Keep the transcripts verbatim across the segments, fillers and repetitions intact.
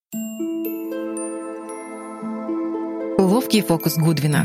Ловкий фокус Гудвина.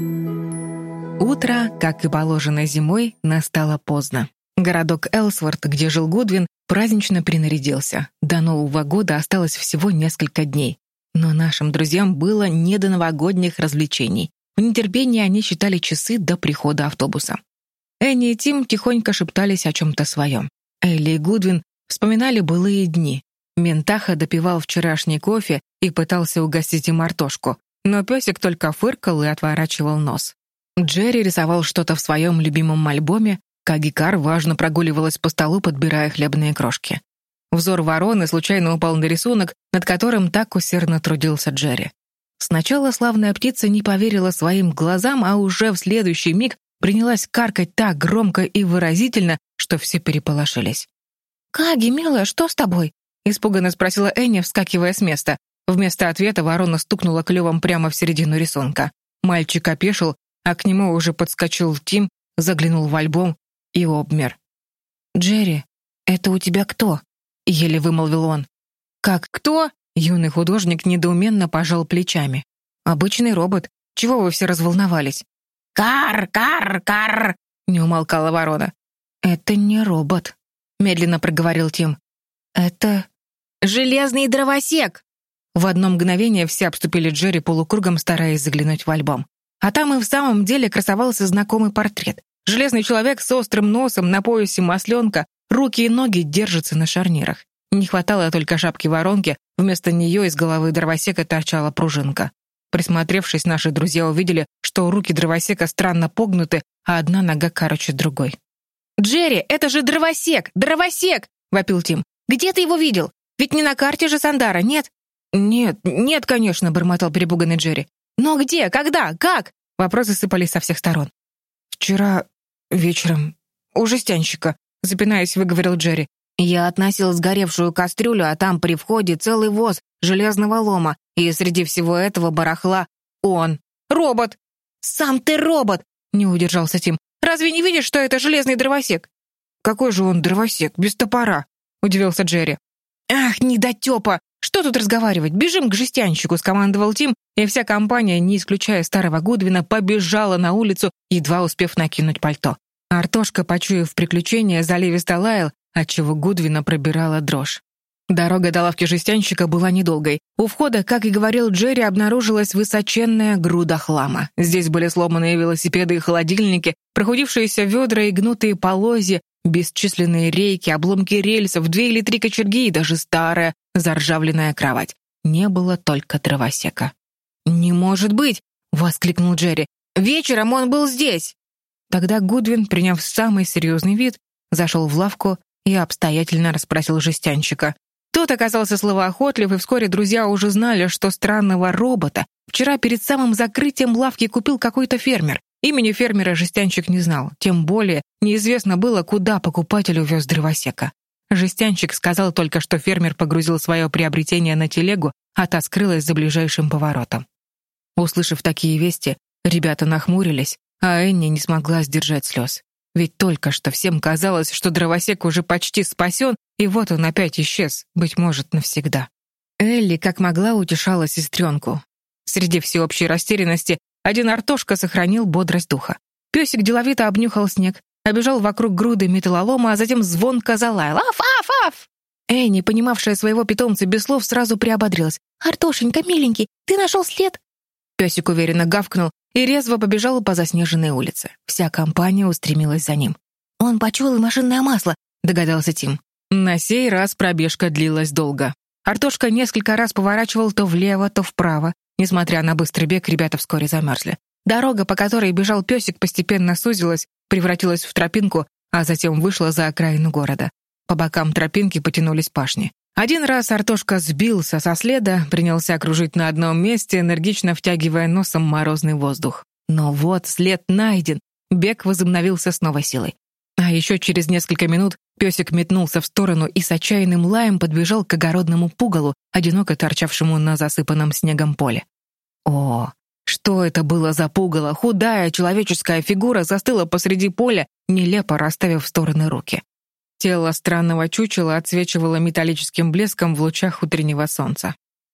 Утро, как и положено зимой, настало поздно. Городок Элсворт, где жил Гудвин, празднично принарядился. До Нового года осталось всего несколько дней. Но нашим друзьям было не до новогодних развлечений. В нетерпении они считали часы до прихода автобуса. Энни и Тим тихонько шептались о чем-то своем. Элли и Гудвин вспоминали былые дни. Ментаха допивал вчерашний кофе и пытался угостить им Артошку, но песик только фыркал и отворачивал нос. Джерри рисовал что-то в своем любимом альбоме, Кагикар важно прогуливалась по столу, подбирая хлебные крошки. Взор вороны случайно упал на рисунок, над которым так усердно трудился Джерри. Сначала славная птица не поверила своим глазам, а уже в следующий миг принялась каркать так громко и выразительно, что все переполошились. «Каги, милая, что с тобой?» — испуганно спросила Энни, вскакивая с места. Вместо ответа ворона стукнула клювом прямо в середину рисунка. Мальчик опешил, а к нему уже подскочил Тим, заглянул в альбом и обмер. «Джерри, это у тебя кто?» — еле вымолвил он. «Как кто?» — юный художник недоуменно пожал плечами. «Обычный робот. Чего вы все разволновались?» «Кар, кар, кар!» — не умолкала ворона. «Это не робот», — медленно проговорил Тим. «Это железный дровосек!» В одно мгновение все обступили Джерри полукругом, стараясь заглянуть в альбом. А там и в самом деле красовался знакомый портрет. Железный человек с острым носом, на поясе масленка, руки и ноги держатся на шарнирах. Не хватало только шапки-воронки, вместо нее из головы дровосека торчала пружинка. Присмотревшись, наши друзья увидели, что руки дровосека странно погнуты, а одна нога короче другой. «Джерри, это же дровосек! Дровосек!» — вопил Тим. «Где ты его видел? Ведь не на карте же Сандара, нет?» «Нет, нет, конечно», — бормотал перепуганный Джерри. «Но где? Когда? Как?» Вопросы сыпались со всех сторон. «Вчера вечером у жестянщика», — запинаясь, выговорил Джерри. «Я относил сгоревшую кастрюлю, а там при входе целый воз железного лома, и среди всего этого барахла он. Робот!» «Сам ты робот!» — не удержался Тим. «Разве не видишь, что это железный дровосек?» «Какой же он дровосек, без топора?» — удивился Джерри. «Ах, недотепа! Что тут разговаривать? Бежим к жестянщику!» — скомандовал Тим, и вся компания, не исключая старого Гудвина, побежала на улицу, едва успев накинуть пальто. Артошка, почуяв приключение, заливисто лаял, отчего Гудвина пробирала дрожь. Дорога до лавки жестянщика была недолгой. У входа, как и говорил Джерри, обнаружилась высоченная груда хлама. Здесь были сломанные велосипеды и холодильники, прохудившиеся ведра и гнутые полозья, бесчисленные рейки, обломки рельсов, две или три кочерги и даже старая заржавленная кровать. Не было только дровосека. «Не может быть!» — воскликнул Джерри. «Вечером он был здесь!» Тогда Гудвин, приняв самый серьезный вид, зашел в лавку и обстоятельно расспросил жестянщика. Тот оказался словоохотлив, и вскоре друзья уже знали, что странного робота вчера перед самым закрытием лавки купил какой-то фермер. Имени фермера жестянщик не знал, тем более неизвестно было, куда покупатель увез дровосека. Жестянщик сказал только, что фермер погрузил свое приобретение на телегу, а та скрылась за ближайшим поворотом. Услышав такие вести, ребята нахмурились, а Энни не смогла сдержать слез. Ведь только что всем казалось, что дровосек уже почти спасен, и вот он опять исчез, быть может, навсегда. Элли как могла утешала сестренку. Среди всеобщей растерянности один Артошка сохранил бодрость духа. Песик деловито обнюхал снег, обежал вокруг груды металлолома, а затем звонко залаял. «Аф, аф, аф!» Энни, понимавшая своего питомца без слов, сразу приободрилась. «Артошенька, миленький, ты нашел след?» Песик уверенно гавкнул и резво побежал по заснеженной улице. Вся компания устремилась за ним. «Он почуял машинное масло», — догадался Тим. На сей раз пробежка длилась долго. Артошка несколько раз поворачивал то влево, то вправо. Несмотря на быстрый бег, ребята вскоре замерзли. Дорога, по которой бежал песик, постепенно сузилась, превратилась в тропинку, а затем вышла за окраину города. По бокам тропинки потянулись пашни. Один раз Артошка сбился со следа, принялся кружить на одном месте, энергично втягивая носом морозный воздух. Но вот след найден. Бег возобновился с новой силой. А еще через несколько минут песик метнулся в сторону и с отчаянным лаем подбежал к огородному пугалу, одиноко торчавшему на засыпанном снегом поле. О, что это было за пугало? Худая человеческая фигура застыла посреди поля, нелепо расставив в стороны руки. Тело странного чучела отсвечивало металлическим блеском в лучах утреннего солнца.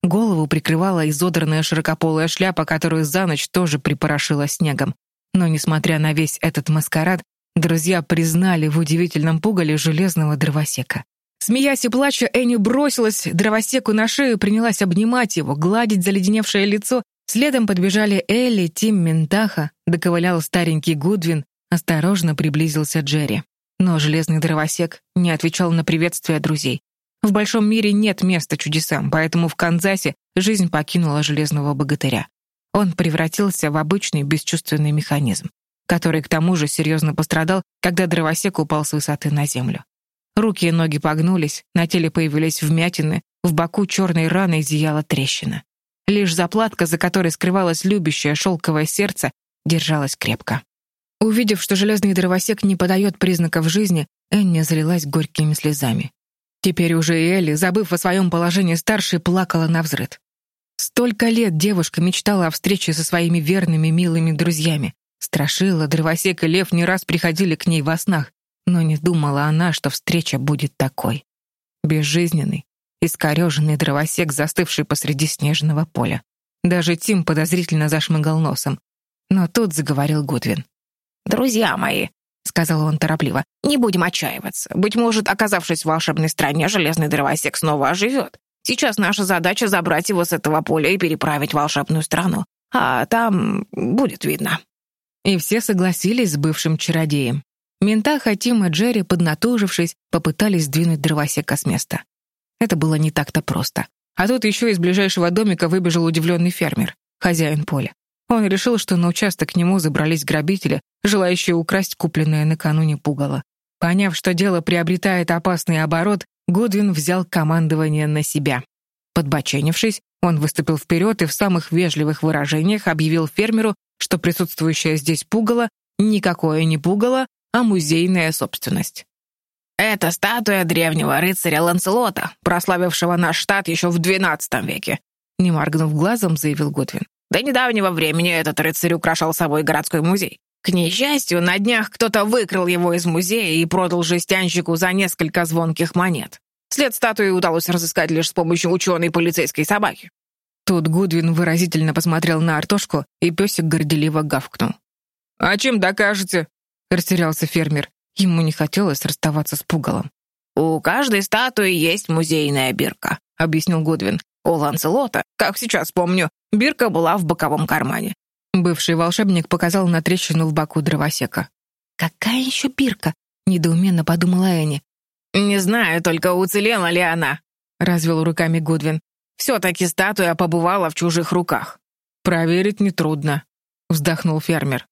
Голову прикрывала изодранная широкополая шляпа, которую за ночь тоже припорошила снегом. Но, несмотря на весь этот маскарад, друзья признали в удивительном пугале железного дровосека. Смеясь и плача, Энни бросилась дровосеку на шею и принялась обнимать его, гладить заледеневшее лицо. Следом подбежали Элли, Тим, Ментаха, доковылял старенький Гудвин, осторожно приблизился Джерри. Но железный дровосек не отвечал на приветствия друзей. В большом мире нет места чудесам, поэтому в Канзасе жизнь покинула железного богатыря. Он превратился в обычный бесчувственный механизм, который к тому же серьезно пострадал, когда дровосек упал с высоты на землю. Руки и ноги погнулись, на теле появились вмятины, в боку черной раной зияла трещина. Лишь заплатка, за которой скрывалось любящее шелковое сердце, держалась крепко. Увидев, что железный дровосек не подает признаков жизни, Энни залилась горькими слезами. Теперь уже и Элли, забыв о своем положении старшей, плакала навзрыд. Столько лет девушка мечтала о встрече со своими верными, милыми друзьями. Страшила, дровосек и лев не раз приходили к ней во снах, но не думала она, что встреча будет такой. Безжизненный, искореженный дровосек, застывший посреди снежного поля. Даже Тим подозрительно зашмыгал носом. Но тут заговорил Гудвин. «Друзья мои», — сказал он торопливо, — «не будем отчаиваться. Быть может, оказавшись в волшебной стране, железный дровосек снова оживет. Сейчас наша задача — забрать его с этого поля и переправить в волшебную страну. А там будет видно». И все согласились с бывшим чародеем. Ментаха, Тим и Джерри, поднатужившись, попытались сдвинуть дровосека с места. Это было не так-то просто. А тут еще из ближайшего домика выбежал удивленный фермер, хозяин поля. Он решил, что на участок к нему забрались грабители, желающие украсть купленное накануне пугало. Поняв, что дело приобретает опасный оборот, Гудвин взял командование на себя. Подбоченившись, он выступил вперед и в самых вежливых выражениях объявил фермеру, что присутствующее здесь пугало никакое не пугало, а музейная собственность. «Это статуя древнего рыцаря Ланселота, прославившего наш штат еще в двенадцатом веке», не моргнув глазом, заявил Гудвин. «До недавнего времени этот рыцарь украшал собой городской музей. К несчастью, на днях кто-то выкрал его из музея и продал жестянщику за несколько звонких монет. След статуи удалось разыскать лишь с помощью ученой полицейской собаки». Тут Гудвин выразительно посмотрел на Артошку, и песик горделиво гавкнул. «А чем докажете?» — растерялся фермер. Ему не хотелось расставаться с пугалом. «У каждой статуи есть музейная бирка», — объяснил Гудвин. «У Ланселота, как сейчас помню, бирка была в боковом кармане». Бывший волшебник показал на трещину в боку дровосека. «Какая еще бирка?» — недоуменно подумала Энни. «Не знаю, только уцелела ли она», — развел руками Гудвин. «Все-таки статуя побывала в чужих руках». «Проверить нетрудно», — вздохнул фермер.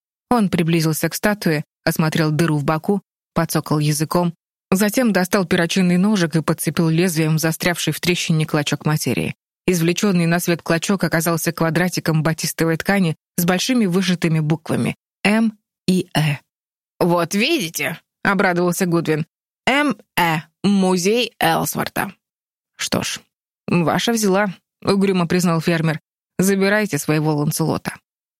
Он приблизился к статуе, осмотрел дыру в боку, подцокал языком, затем достал перочинный ножик и подцепил лезвием застрявший в трещине клочок материи. Извлеченный на свет клочок оказался квадратиком батистовой ткани с большими вышитыми буквами «М» и «Э». «Вот видите», — обрадовался Гудвин, «М Э, музей Элсворта». «Что ж, ваша взяла», — угрюмо признал фермер. «Забирайте своего Ланселота».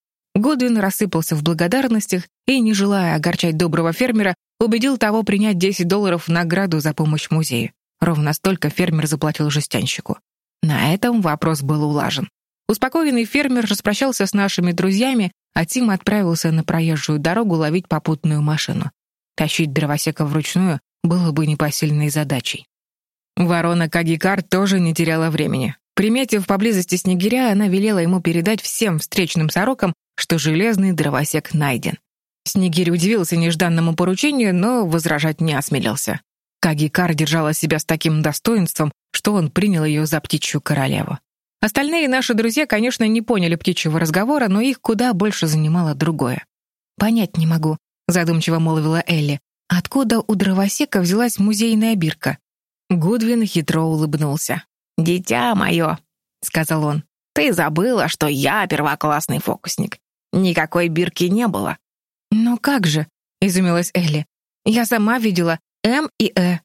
Гудвин рассыпался в благодарностях и, не желая огорчать доброго фермера, убедил того принять десять долларов в награду за помощь музею. Ровно столько фермер заплатил жестянщику. На этом вопрос был улажен. Успокоенный фермер распрощался с нашими друзьями, а Тим отправился на проезжую дорогу ловить попутную машину. Тащить дровосека вручную было бы непосильной задачей. Ворона Кагикар тоже не теряла времени. Приметив поблизости снегиря, она велела ему передать всем встречным сорокам, что железный дровосек найден. Снегирь удивился нежданному поручению, но возражать не осмелился. Кагикар держала себя с таким достоинством, что он принял ее за птичью королеву. Остальные наши друзья, конечно, не поняли птичьего разговора, но их куда больше занимало другое. «Понять не могу», — задумчиво молвила Элли. «Откуда у дровосека взялась музейная бирка?» Гудвин хитро улыбнулся. «Дитя мое», — сказал он, — «ты забыла, что я первоклассный фокусник. Никакой бирки не было». «Но как же?» — изумилась Элли. «Я сама видела М и Э».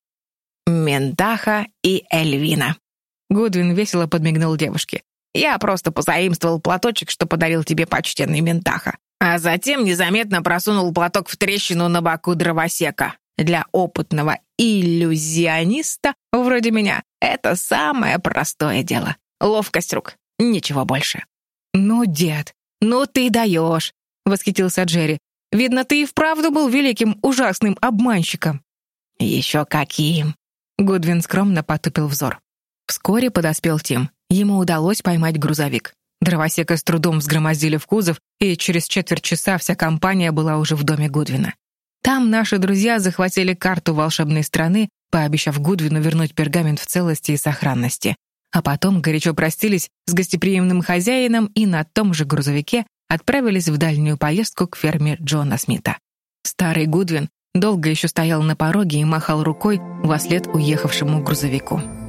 «Ментаха и Эльвина». Гудвин весело подмигнул девушке. «Я просто позаимствовал платочек, что подарил тебе почтенный Ментаха, а затем незаметно просунул платок в трещину на боку дровосека. Для опытного иллюзиониста вроде меня это самое простое дело. ловкость рук, ничего больше». «Ну, дед, ну ты даешь!» — восхитился Джерри. «Видно, ты и вправду был великим ужасным обманщиком». «Еще каким!» — Гудвин скромно потупил взор. Вскоре подоспел Тим. Ему удалось поймать грузовик. Дровосека с трудом взгромоздили в кузов, и через четверть часа вся компания была уже в доме Гудвина. Там наши друзья захватили карту волшебной страны, пообещав Гудвину вернуть пергамент в целости и сохранности. А потом горячо простились с гостеприимным хозяином и на том же грузовике отправились в дальнюю поездку к ферме Джона Смита. Старый Гудвин долго еще стоял на пороге и махал рукой вслед уехавшему грузовику.